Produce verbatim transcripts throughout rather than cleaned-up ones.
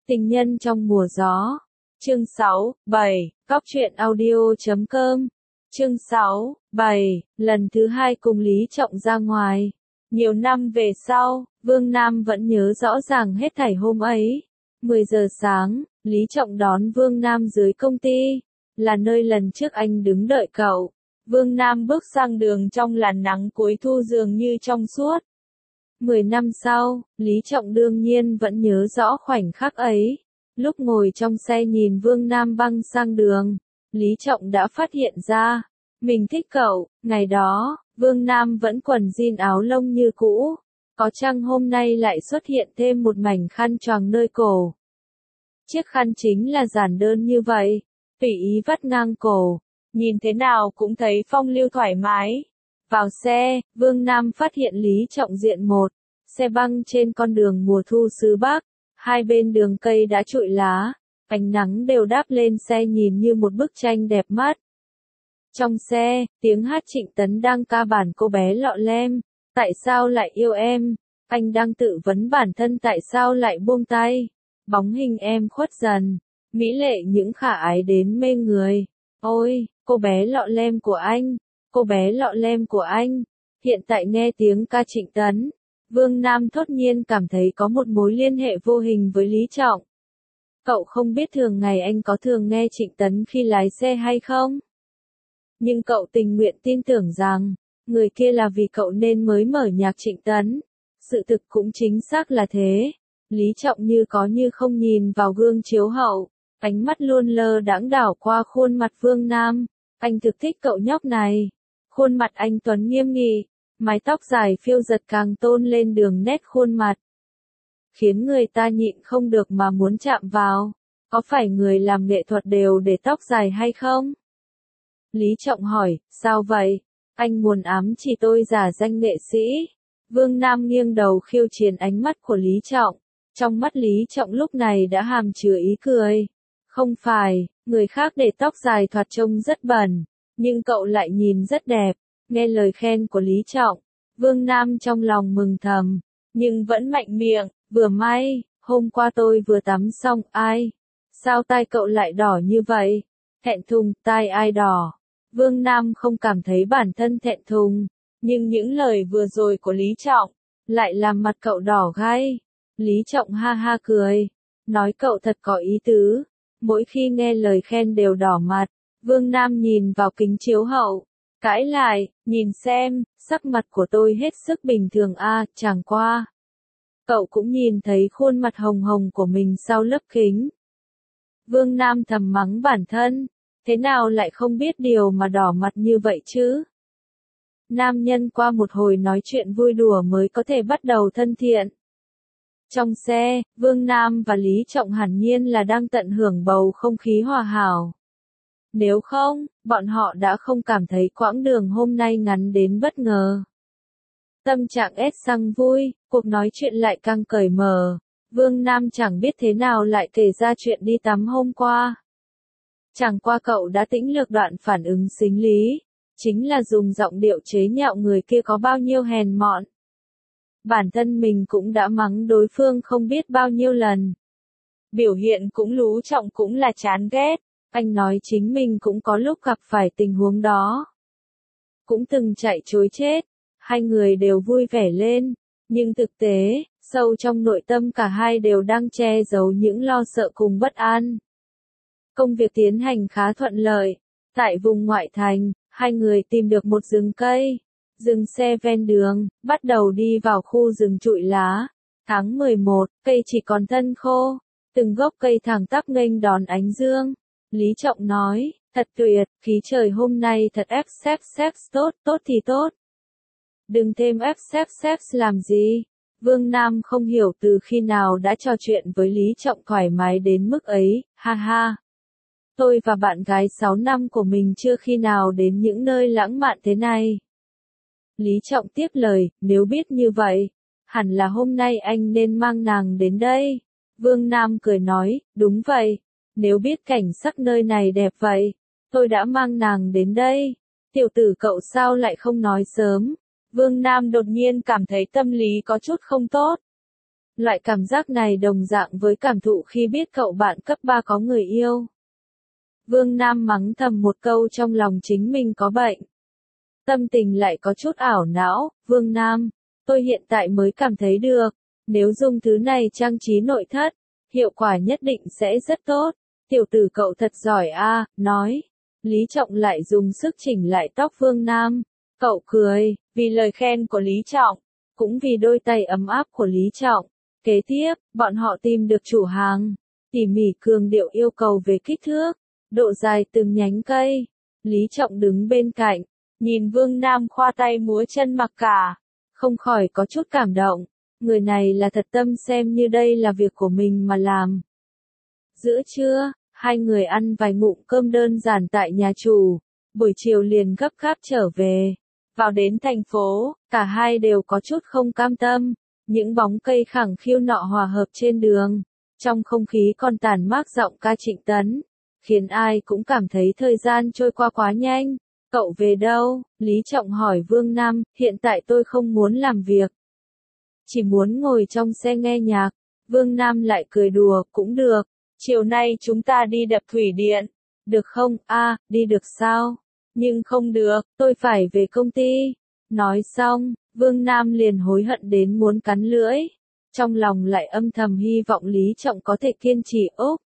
Tình nhân trong mùa gió. Chương sáu, bảy, góc truyện audio chấm com. Chương sáu, bảy, lần thứ hai cùng Lý Trọng ra ngoài. Nhiều năm về sau, Vương Nam vẫn nhớ rõ ràng hết thảy hôm ấy. mười giờ sáng, Lý Trọng đón Vương Nam dưới công ty, là nơi lần trước anh đứng đợi cậu. Vương Nam bước sang đường trong làn nắng cuối thu dường như trong suốt. Mười năm sau, Lý Trọng đương nhiên vẫn nhớ rõ khoảnh khắc ấy. Lúc ngồi trong xe nhìn Vương Nam băng sang đường, Lý Trọng đã phát hiện ra, mình thích cậu. Ngày đó, Vương Nam vẫn quần jean áo lông như cũ, có chăng hôm nay lại xuất hiện thêm một mảnh khăn choàng nơi cổ. Chiếc khăn chính là giản đơn như vậy, tùy ý vắt ngang cổ, nhìn thế nào cũng thấy phong lưu thoải mái. Vào xe, Vương Nam phát hiện Lý Trọng diện một, xe băng trên con đường mùa thu xứ Bắc, hai bên đường cây đã trụi lá, ánh nắng đều đáp lên xe nhìn như một bức tranh đẹp mắt. Trong xe, tiếng hát Trịnh Tấn đang ca bản Cô bé lọ lem, tại sao lại yêu em, anh đang tự vấn bản thân tại sao lại buông tay, bóng hình em khuất dần, mỹ lệ những khả ái đến mê người, ôi, cô bé lọ lem của anh, cô bé lọ lem của anh. Hiện tại nghe tiếng ca Trịnh Tấn, Vương Nam thốt nhiên cảm thấy có một mối liên hệ vô hình với Lý Trọng. Cậu không biết thường ngày anh có thường nghe Trịnh Tấn khi lái xe hay không? Nhưng cậu tình nguyện tin tưởng rằng, người kia là vì cậu nên mới mở nhạc Trịnh Tấn. Sự thực cũng chính xác là thế. Lý Trọng như có như không nhìn vào gương chiếu hậu, ánh mắt luôn lơ đãng đảo qua khuôn mặt Vương Nam. Anh thực thích cậu nhóc này. Khuôn mặt anh tuấn nghiêm nghị, mái tóc dài phiêu giật càng tôn lên đường nét khuôn mặt, khiến người ta nhịn không được mà muốn chạm vào. Có phải người làm nghệ thuật đều để tóc dài hay không? Lý Trọng hỏi, sao vậy? Anh muốn ám chỉ tôi giả danh nghệ sĩ? Vương Nam nghiêng đầu khiêu chiến ánh mắt của Lý Trọng. Trong mắt Lý Trọng lúc này đã hàm chứa ý cười. Không phải, người khác để tóc dài thoạt trông rất bẩn, nhưng cậu lại nhìn rất đẹp. Nghe lời khen của Lý Trọng, Vương Nam trong lòng mừng thầm, nhưng vẫn mạnh miệng, vừa may, hôm qua tôi vừa tắm xong, ai? Sao tai cậu lại đỏ như vậy? Thẹn thùng, tai ai đỏ? Vương Nam không cảm thấy bản thân thẹn thùng, nhưng những lời vừa rồi của Lý Trọng, lại làm mặt cậu đỏ gai. Lý Trọng ha ha cười, nói cậu thật có ý tứ, mỗi khi nghe lời khen đều đỏ mặt. Vương Nam nhìn vào kính chiếu hậu, cãi lại, nhìn xem, sắc mặt của tôi hết sức bình thường a, à, chẳng qua. Cậu cũng nhìn thấy khuôn mặt hồng hồng của mình sau lớp kính. Vương Nam thầm mắng bản thân, thế nào lại không biết điều mà đỏ mặt như vậy chứ? Nam nhân qua một hồi nói chuyện vui đùa mới có thể bắt đầu thân thiện. Trong xe, Vương Nam và Lý Trọng hẳn nhiên là đang tận hưởng bầu không khí hòa hảo. Nếu không, bọn họ đã không cảm thấy quãng đường hôm nay ngắn đến bất ngờ. Tâm trạng ép sang vui, cuộc nói chuyện lại càng cởi mở. Vương Nam chẳng biết thế nào lại kể ra chuyện đi tắm hôm qua. Chẳng qua cậu đã tĩnh lược đoạn phản ứng sinh lý, chính là dùng giọng điệu chế nhạo người kia có bao nhiêu hèn mọn. Bản thân mình cũng đã mắng đối phương không biết bao nhiêu lần. Biểu hiện cũng lú Trọng cũng là chán ghét. Anh nói chính mình cũng có lúc gặp phải tình huống đó. Cũng từng chạy trối chết. Hai người đều vui vẻ lên. Nhưng thực tế, sâu trong nội tâm cả hai đều đang che giấu những lo sợ cùng bất an. Công việc tiến hành khá thuận lợi. Tại vùng ngoại thành, hai người tìm được một rừng cây. Dừng xe ven đường, bắt đầu đi vào khu rừng trụi lá. Tháng mười một, cây chỉ còn thân khô. Từng gốc cây thẳng tắp nghênh đón ánh dương. Lý Trọng nói, thật tuyệt, khí trời hôm nay thật ép xếp xếp tốt, tốt thì tốt. Đừng thêm ép xếp xếp làm gì. Vương Nam không hiểu từ khi nào đã trò chuyện với Lý Trọng thoải mái đến mức ấy, ha ha. Tôi và bạn gái sáu năm của mình chưa khi nào đến những nơi lãng mạn thế này. Lý Trọng tiếp lời, nếu biết như vậy, hẳn là hôm nay anh nên mang nàng đến đây. Vương Nam cười nói, đúng vậy. Nếu biết cảnh sắc nơi này đẹp vậy, tôi đã mang nàng đến đây. Tiểu tử cậu sao lại không nói sớm? Vương Nam đột nhiên cảm thấy tâm lý có chút không tốt. Loại cảm giác này đồng dạng với cảm thụ khi biết cậu bạn cấp ba có người yêu. Vương Nam mắng thầm một câu trong lòng chính mình có bệnh. Tâm tình lại có chút ảo não, Vương Nam, tôi hiện tại mới cảm thấy được, nếu dùng thứ này trang trí nội thất, hiệu quả nhất định sẽ rất tốt. Tiểu tử cậu thật giỏi a, nói. Lý Trọng lại dùng sức chỉnh lại tóc Vương Nam. Cậu cười, vì lời khen của Lý Trọng, cũng vì đôi tay ấm áp của Lý Trọng. Kế tiếp, bọn họ tìm được chủ hàng, tỉ mỉ cường điệu yêu cầu về kích thước, độ dài từng nhánh cây. Lý Trọng đứng bên cạnh, nhìn Vương Nam khoa tay múa chân mặc cả, không khỏi có chút cảm động. Người này là thật tâm xem như đây là việc của mình mà làm. Giữa trưa, hai người ăn vài ngụm cơm đơn giản tại nhà chủ, buổi chiều liền gấp gáp trở về. Vào đến thành phố, cả hai đều có chút không cam tâm, những bóng cây khẳng khiu nọ hòa hợp trên đường, trong không khí còn tản mát giọng ca Trịnh Tấn, khiến ai cũng cảm thấy thời gian trôi qua quá nhanh. Cậu về đâu? Lý Trọng hỏi Vương Nam, hiện tại tôi không muốn làm việc. Chỉ muốn ngồi trong xe nghe nhạc. Vương Nam lại cười đùa, cũng được. Chiều nay chúng ta đi đập thủy điện. Được không? A, à, đi được sao? Nhưng không được, tôi phải về công ty. Nói xong, Vương Nam liền hối hận đến muốn cắn lưỡi. Trong lòng lại âm thầm hy vọng Lý Trọng có thể kiên trì ốp.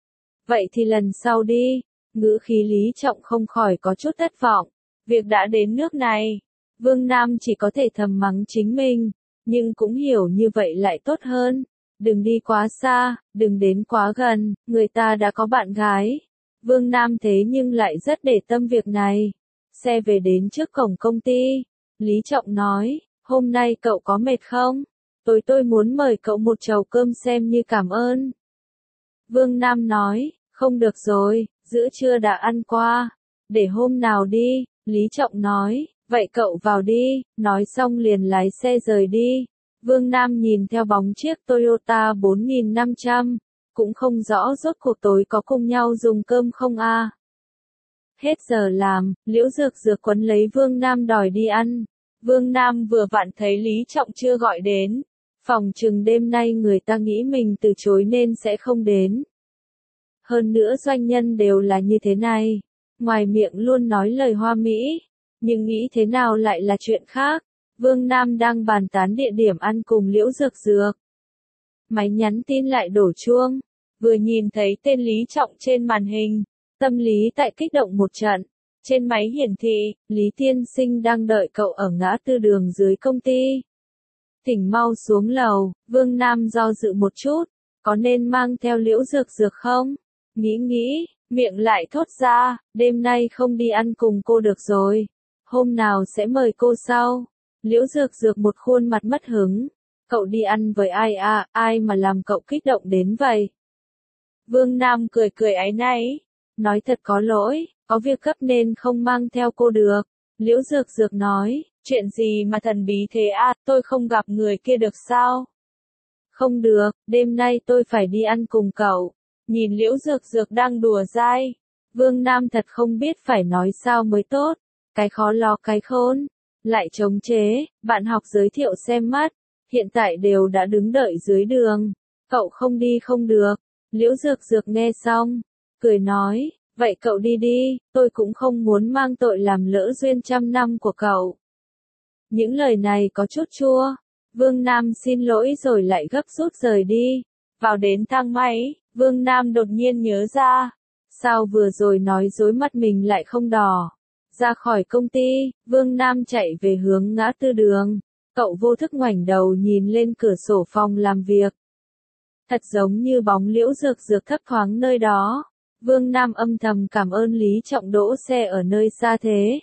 Vậy thì lần sau đi. Ngữ khí Lý Trọng không khỏi có chút thất vọng. Việc đã đến nước này, Vương Nam chỉ có thể thầm mắng chính mình, nhưng cũng hiểu như vậy lại tốt hơn. Đừng đi quá xa, đừng đến quá gần, người ta đã có bạn gái. Vương Nam thế nhưng lại rất để tâm việc này. Xe về đến trước cổng công ty. Lý Trọng nói, hôm nay cậu có mệt không? Tối tôi muốn mời cậu một chầu cơm xem như cảm ơn. Vương Nam nói, không được rồi, giữa trưa đã ăn qua. Để hôm nào đi, Lý Trọng nói, vậy cậu vào đi, nói xong liền lái xe rời đi. Vương Nam nhìn theo bóng chiếc Toyota bốn nghìn năm trăm, cũng không rõ rốt cuộc tối có cùng nhau dùng cơm không a. À. Hết giờ làm, Liễu Dược Dược quấn lấy Vương Nam đòi đi ăn. Vương Nam vừa vặn thấy Lý Trọng chưa gọi đến. Phòng chừng đêm nay người ta nghĩ mình từ chối nên sẽ không đến. Hơn nữa doanh nhân đều là như thế này. Ngoài miệng luôn nói lời hoa mỹ, nhưng nghĩ thế nào lại là chuyện khác. Vương Nam đang bàn tán địa điểm ăn cùng Liễu Dược Dược. Máy nhắn tin lại đổ chuông. Vừa nhìn thấy tên Lý Trọng trên màn hình, tâm lý tại kích động một trận. Trên máy hiển thị, Lý Tiên Sinh đang đợi cậu ở ngã tư đường dưới công ty. Thỉnh mau xuống lầu. Vương Nam do dự một chút, có nên mang theo Liễu Dược Dược không? Nghĩ nghĩ, miệng lại thốt ra, đêm nay không đi ăn cùng cô được rồi. Hôm nào sẽ mời cô sau. Liễu Dược Dược một khuôn mặt mất hứng. Cậu đi ăn với ai à, ai mà làm cậu kích động đến vậy? Vương Nam cười cười áy náy. Nói thật có lỗi, có việc gấp nên không mang theo cô được. Liễu Dược Dược nói, chuyện gì mà thần bí thế à, tôi không gặp người kia được sao? Không được, đêm nay tôi phải đi ăn cùng cậu. Nhìn Liễu Dược Dược đang đùa dai. Vương Nam thật không biết phải nói sao mới tốt. Cái khó lo cái khôn. Lại chống chế, bạn học giới thiệu xem mắt. Hiện tại đều đã đứng đợi dưới đường. Cậu không đi không được. Liễu Dược Dược nghe xong, cười nói, vậy cậu đi đi, tôi cũng không muốn mang tội làm lỡ duyên trăm năm của cậu. Những lời này có chút chua. Vương Nam xin lỗi rồi lại gấp rút rời đi. Vào đến thang máy, Vương Nam đột nhiên nhớ ra. Sao vừa rồi nói dối mắt mình lại không đỏ. Ra khỏi công ty, Vương Nam chạy về hướng ngã tư đường. Cậu vô thức ngoảnh đầu nhìn lên cửa sổ phòng làm việc. Thật giống như bóng Liễu Dược Dược thấp thoáng nơi đó. Vương Nam âm thầm cảm ơn Lý Trọng đỗ xe ở nơi xa thế.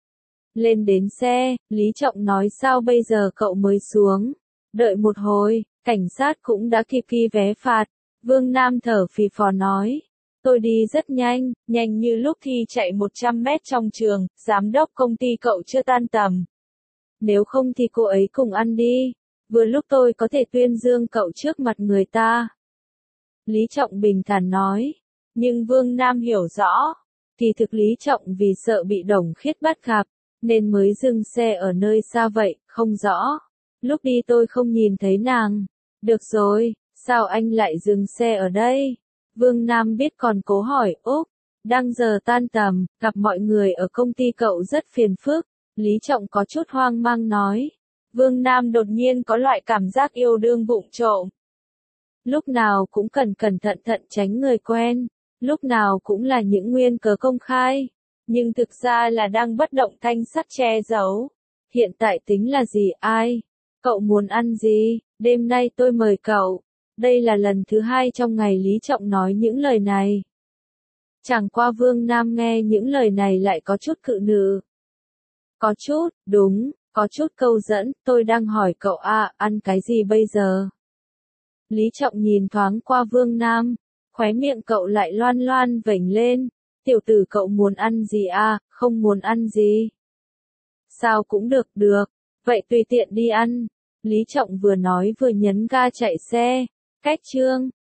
Lên đến xe, Lý Trọng nói sao bây giờ cậu mới xuống. Đợi một hồi, cảnh sát cũng đã kịp ghi vé phạt. Vương Nam thở phì phò nói. Tôi đi rất nhanh, nhanh như lúc thi chạy một trăm mét trong trường, giám đốc công ty cậu chưa tan tầm. Nếu không thì cô ấy cùng ăn đi. Vừa lúc tôi có thể tuyên dương cậu trước mặt người ta. Lý Trọng bình thản nói. Nhưng Vương Nam hiểu rõ. Thì thực Lý Trọng vì sợ bị Đồng Khiết bắt gặp, nên mới dừng xe ở nơi xa vậy, không rõ. Lúc đi tôi không nhìn thấy nàng. Được rồi, sao anh lại dừng xe ở đây? Vương Nam biết còn cố hỏi, Úc, đang giờ tan tầm, gặp mọi người ở công ty cậu rất phiền phức. Lý Trọng có chút hoang mang nói. Vương Nam đột nhiên có loại cảm giác yêu đương vụng trộm. Lúc nào cũng cần cẩn thận thận tránh người quen, lúc nào cũng là những nguyên cớ công khai, nhưng thực ra là đang bất động thanh sắc che giấu. Hiện tại tính là gì ai? Cậu muốn ăn gì? Đêm nay tôi mời cậu. Đây là lần thứ hai trong ngày Lý Trọng nói những lời này. Chẳng qua Vương Nam nghe những lời này lại có chút cự nữ. Có chút, đúng, có chút câu dẫn, tôi đang hỏi cậu à, ăn cái gì bây giờ? Lý Trọng nhìn thoáng qua Vương Nam, khóe miệng cậu lại loan loan vểnh lên. Tiểu tử cậu muốn ăn gì à, không muốn ăn gì? Sao cũng được, được, vậy tùy tiện đi ăn. Lý Trọng vừa nói vừa nhấn ga chạy xe. Cách chương